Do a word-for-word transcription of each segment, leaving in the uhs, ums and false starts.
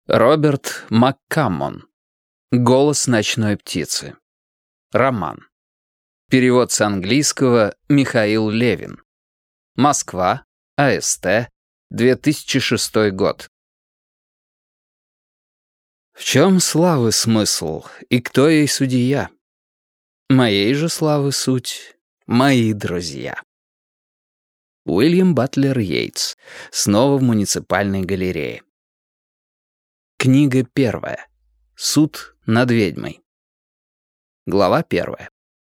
Роберт МакКаммон. «Голос ночной птицы». Роман. Перевод с английского Михаил Левин. Москва, АСТ, две тысячи шестой год. В чем славы смысл, и кто ей судья? Моей же славы суть — мои друзья. Уильям Батлер Йейтс. Снова в муниципальной галерее. Книга первая. Суд над ведьмой. Глава первая.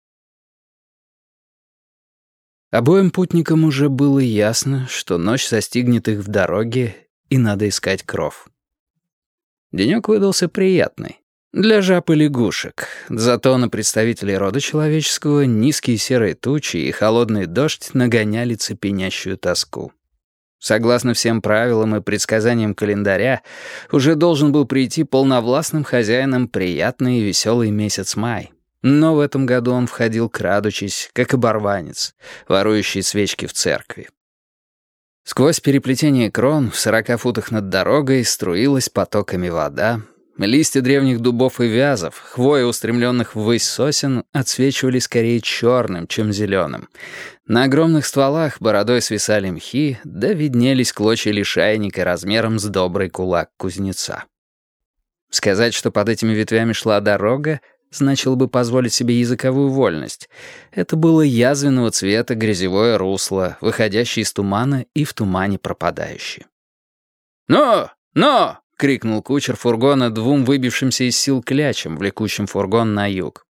Обоим путникам уже было ясно, что ночь застигнет их в дороге, и надо искать кров. Денек выдался приятный. Для жаб и лягушек. Зато на представителей рода человеческого низкие серые тучи и холодный дождь нагоняли цепенящую тоску. Согласно всем правилам и предсказаниям календаря, уже должен был прийти полновластным хозяином приятный и веселый месяц май. Но в этом году он входил крадучись, как оборванец, ворующий свечки в церкви. Сквозь переплетение крон в сорока футах над дорогой струилась потоками вода. Листья древних дубов и вязов, хвоя устремленных ввысь сосен, отсвечивали скорее черным, чем зеленым. На огромных стволах бородой свисали мхи, да виднелись клочья лишайника размером с добрый кулак кузнеца. Сказать, что под этими ветвями шла дорога, значило бы позволить себе языковую вольность. Это было язвенного цвета грязевое русло, выходящее из тумана и в тумане пропадающее. «Но! Но!» — крикнул кучер фургона двум выбившимся из сил клячам, влекущим фургон на юг.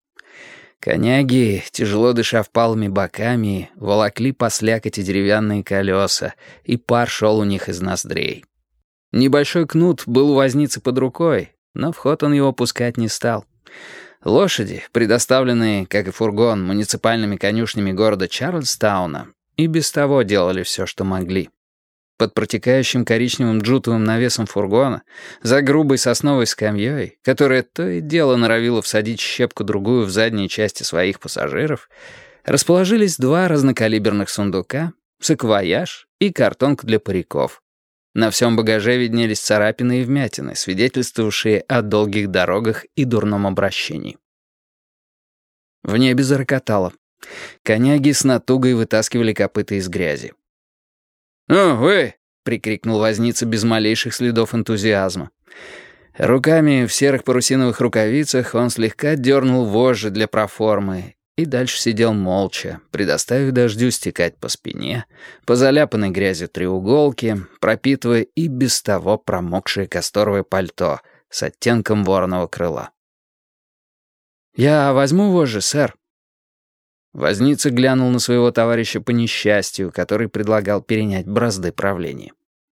Коняги, тяжело дыша впалыми боками, волокли по слякоти деревянные колеса, и пар шел у них из ноздрей. Небольшой кнут был у возницы под рукой, но в ход он его пускать не стал. Лошади, предоставленные, как и фургон, муниципальными конюшнями города Чарльстауна, и без того делали все, что могли. Под протекающим коричневым джутовым навесом фургона, за грубой сосновой скамьей, которая то и дело норовила всадить щепку-другую в задние части своих пассажиров, расположились два разнокалиберных сундука, саквояж и картонка для париков. На всем багаже виднелись царапины и вмятины, свидетельствовавшие о долгих дорогах и дурном обращении. В небе зарокотало. Коняги с натугой вытаскивали копыта из грязи. «Ну, вы!» — прикрикнул возница без малейших следов энтузиазма. Руками в серых парусиновых рукавицах он слегка дернул вожжи для проформы и дальше сидел молча, предоставив дождю стекать по спине, по заляпанной грязью треуголке, пропитывая и без того промокшее касторовое пальто с оттенком вороного крыла. «Я возьму вожжи, сэр». Возница глянул на своего товарища по несчастью, который предлагал перенять бразды правления.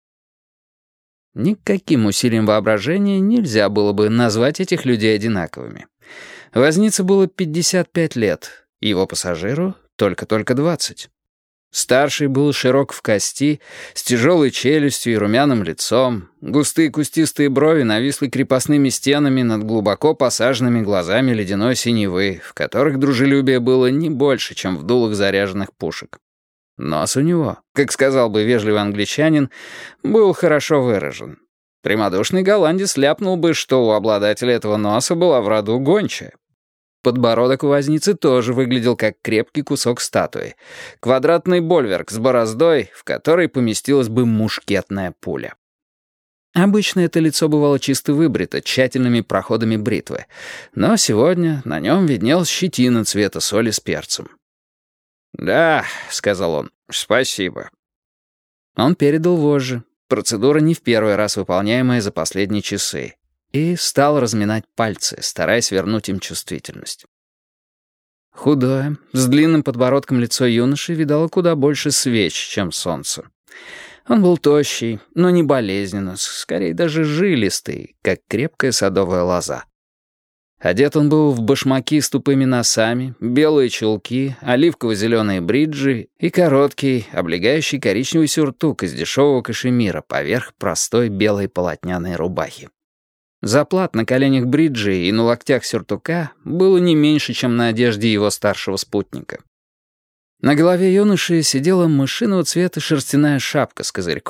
Никаким усилием воображения нельзя было бы назвать этих людей одинаковыми. Вознице было пятьдесят пять лет, его пассажиру только-только двадцать. Старший был широк в кости, с тяжелой челюстью и румяным лицом, густые кустистые брови нависли крепостными стенами над глубоко посаженными глазами ледяной синевы, в которых дружелюбие было не больше, чем в дулах заряженных пушек. Нос у него, как сказал бы вежливый англичанин, был хорошо выражен. Прямодушный голландец ляпнул бы, что у обладателя этого носа была в роду гончая. Подбородок у возницы тоже выглядел как крепкий кусок статуи. Квадратный больверк с бороздой, в которой поместилась бы мушкетная пуля. Обычно это лицо бывало чисто выбрито тщательными проходами бритвы, но сегодня на нем виднелась щетина цвета соли с перцем. «Да», — сказал он, — «спасибо». Он передал вожжи, процедура не в первый раз выполняемая за последние часы, и стал разминать пальцы, стараясь вернуть им чувствительность. Худое, с длинным подбородком лицо юноши видало куда больше свеч, чем солнце. Он был тощий, но не болезненно, скорее даже жилистый, как крепкая садовая лоза. Одет он был в башмаки с тупыми носами, белые чулки, оливково-зеленые бриджи и короткий, облегающий коричневый сюртук из дешевого кашемира поверх простой белой полотняной рубахи. Заплат на коленях бриджи и на локтях сюртука было не меньше, чем на одежде его старшего спутника. На голове юноши сидела мышиного цвета шерстяная шапка с козырьком,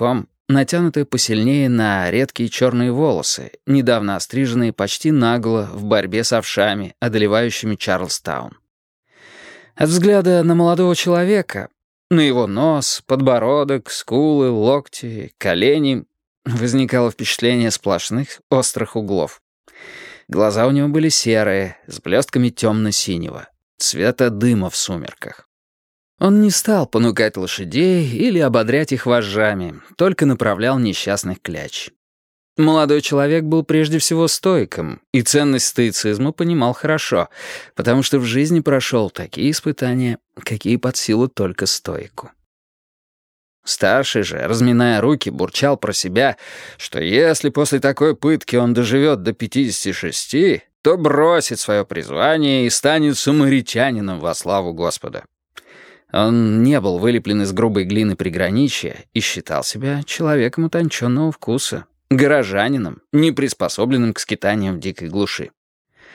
натянутая посильнее на редкие черные волосы, недавно остриженные почти нагло в борьбе с овшами, одолевающими Чарльстаун. От взгляда на молодого человека, на его нос, подбородок, скулы, локти, колени возникало впечатление сплошных острых углов. Глаза у него были серые, с блестками темно-синего, цвета дыма в сумерках. Он не стал понукать лошадей или ободрять их вожжами, только направлял несчастных кляч. Молодой человек был прежде всего стоиком, и ценность стоицизма понимал хорошо, потому что в жизни прошел такие испытания, какие под силу только стоику. Старший же, разминая руки, бурчал про себя, что если после такой пытки он доживет до пятидесяти шести, то бросит свое призвание и станет самаритянином во славу Господа. Он не был вылеплен из грубой глины приграничья и считал себя человеком утонченного вкуса, горожанином, не приспособленным к скитаниям в дикой глуши.